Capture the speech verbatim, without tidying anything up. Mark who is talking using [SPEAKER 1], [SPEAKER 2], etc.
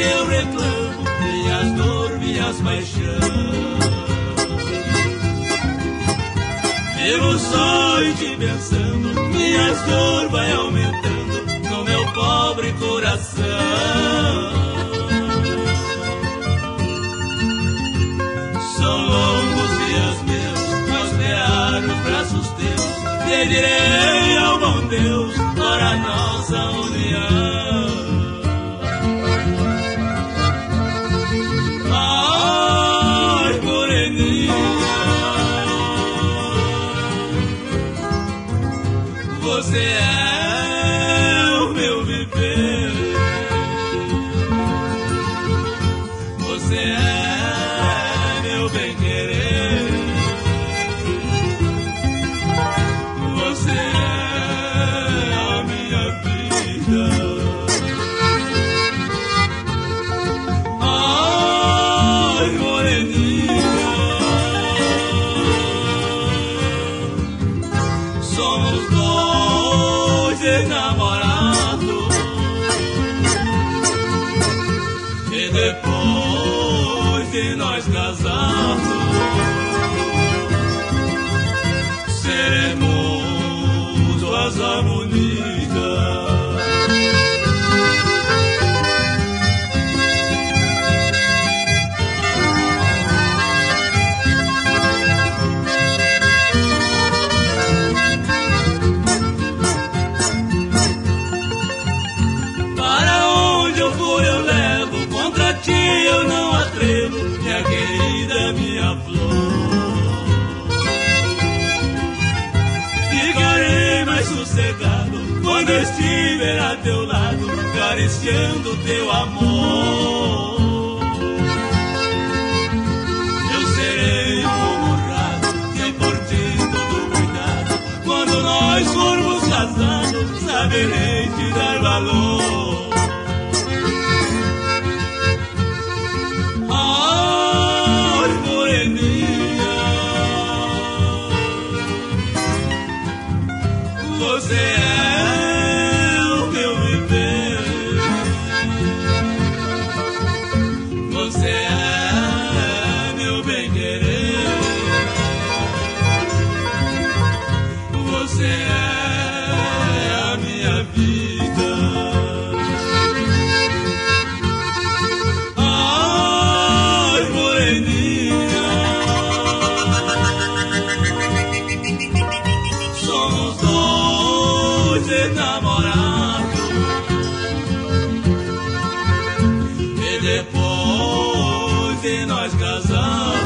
[SPEAKER 1] eu reclamo, minhas dor, minhas paixões. Vivo só e te pensando, minhas dor vai aumentando no meu pobre coração. São longos dias meus, mas lear os braços teus, pedirei ao bom Deus para nossa união. Ai, moreninha, você é o meu viver, você é meu bem-querer, você é a minha vida. Ai, moreninha, somos dois enamorados e depois de nós casados seremos duas harmonias. Eu não atrevo, minha querida, minha flor. Ficarei mais sossegado quando estiver a teu lado, acariciando teu amor. Eu serei um honrado, tem por ti todo cuidado. Quando nós formos casados, saberei te dar valor. Você é o meu viver, você é meu bem-querer, você é a minha vida. Ai, moreninha, somos dois enamorados e depois de nós casarmos